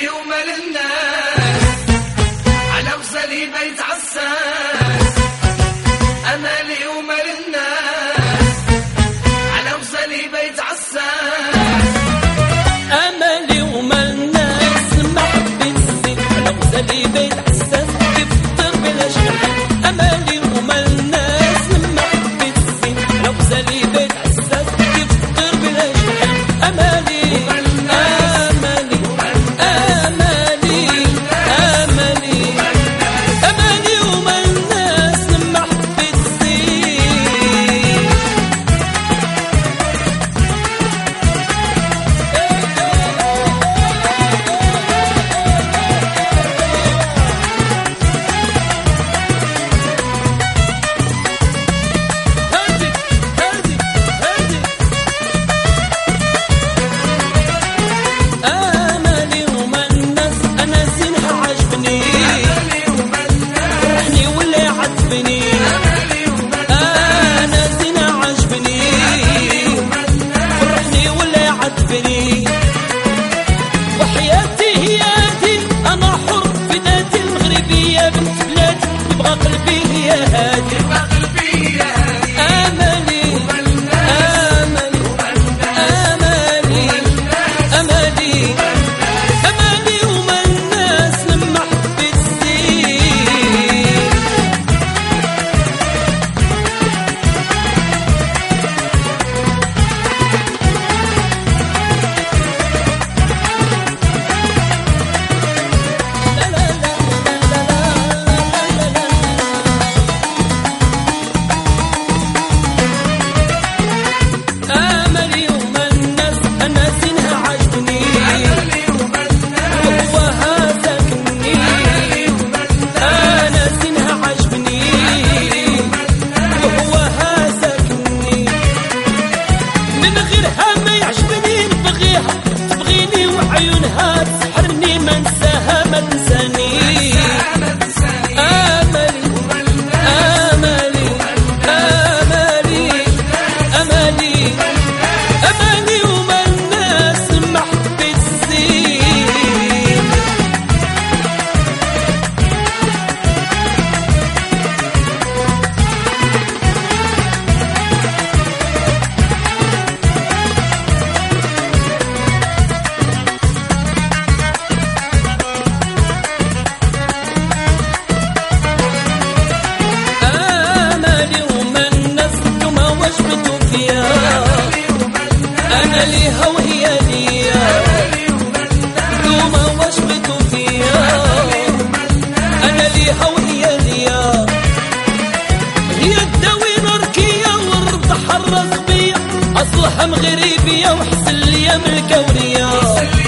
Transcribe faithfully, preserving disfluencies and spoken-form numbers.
امالي ومال الناس على وصلي بيت عساس. امالي ومال الناس على وصلي بيت عساس. امالي ومال الناس ما حبيت الزين على وصلي بيت عساس تفطر بلا جناح. امالي ومال الناس ما حبيت الزين على وصلي بيت عساس تفطر بلا جناح. امالي أصلها مغربية وحسن ليا من الكورية.